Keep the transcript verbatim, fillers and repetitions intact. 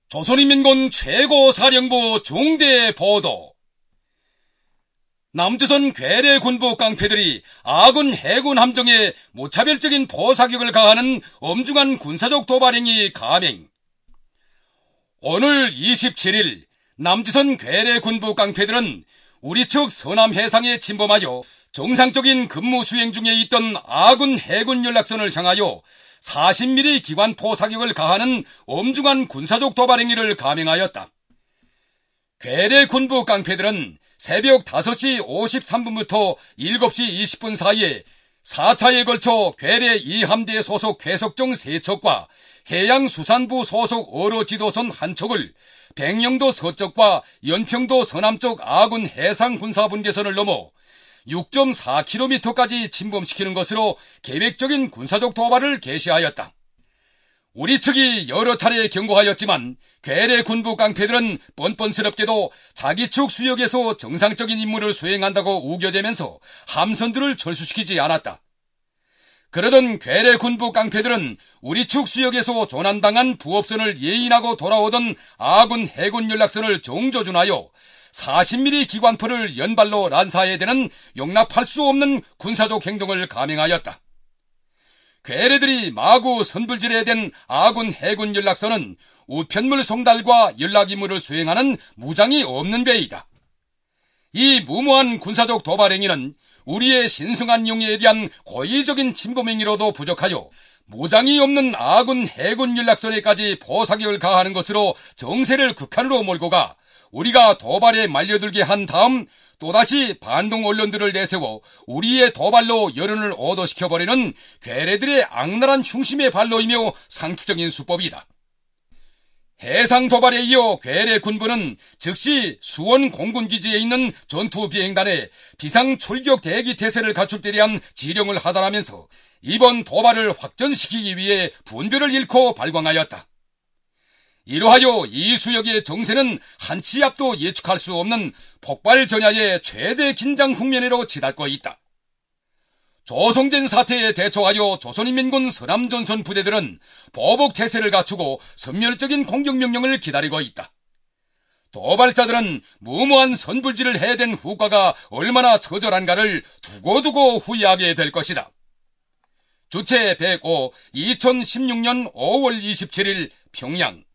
조선인민군 최고사령부 중대 보도. 남조선 괴뢰 군부 깡패들이 아군 해군 함정에 무차별적인 포사격을 가하는 엄중한 군사적 도발 행위 감행. 오늘 이십칠일 남조선 괴뢰 군부 깡패들은 우리 측 서남 해상에 침범하여 정상적인 근무 수행 중에 있던 아군 해군 연락선을 향하여 사십 밀리미터 기관 포사격을 가하는 엄중한 군사적 도발 행위를 감행하였다. 괴뢰 군부 깡패들은 새벽 다섯 시 오십삼 분부터 일곱 시 이십 분 사이에 사 차에 걸쳐 괴뢰 이 함대 소속 괴석정 세 척과 해양수산부 소속 어로 지도선 한 척을 백령도 서쪽과 연평도 서남쪽 아군 해상군사분계선을 넘어 육 점 사 킬로미터까지 침범시키는 것으로 계획적인 군사적 도발을 개시하였다. 우리 측이 여러 차례 경고하였지만 괴뢰 군부 깡패들은 뻔뻔스럽게도 자기 측 수역에서 정상적인 임무를 수행한다고 우겨대면서 함선들을 철수시키지 않았다. 그러던 괴뢰 군부 깡패들은 우리 측 수역에서 조난당한 부업선을 예인하고 돌아오던 아군 해군 연락선을 정조준하여 사십 밀리미터 기관포를 연발로 난사해대는 용납할 수 없는 군사적 행동을 감행하였다. 괴뢰들이 마구 선불질에 댄 아군 해군 연락선은 우편물 송달과 연락 임무를 수행하는 무장이 없는 배이다. 이 무모한 군사적 도발 행위는 우리의 신성한 용의에 대한 고의적인 침범 행위로도 부족하여 무장이 없는 아군 해군 연락선에까지 포사격을 가하는 것으로 정세를 극한으로 몰고 가 우리가 도발에 말려들게 한 다음 또다시 반동 언론들을 내세워 우리의 도발로 여론을 오도시켜버리는 괴뢰들의 악랄한 흉심의 발로이며 상투적인 수법이다. 해상 도발에 이어 괴뢰 군부는 즉시 수원 공군기지에 있는 전투비행단에 비상 출격 대기 태세를 갖출 때 대한 지령을 하달하면서 이번 도발을 확전시키기 위해 분별을 잃고 발광하였다. 이러하여 이 수역의 정세는 한치 앞도 예측할 수 없는 폭발 전야의 최대 긴장 국면으로 치닫고 있다. 조성된 사태에 대처하여 조선인민군 서남전선 부대들은 보복 태세를 갖추고 선멸적인 공격명령을 기다리고 있다. 도발자들은 무모한 선불질을 해댄 후과가 얼마나 처절한가를 두고두고 후회하게 될 것이다. 주체 백오 이천십육 년 오월 이십칠일 평양.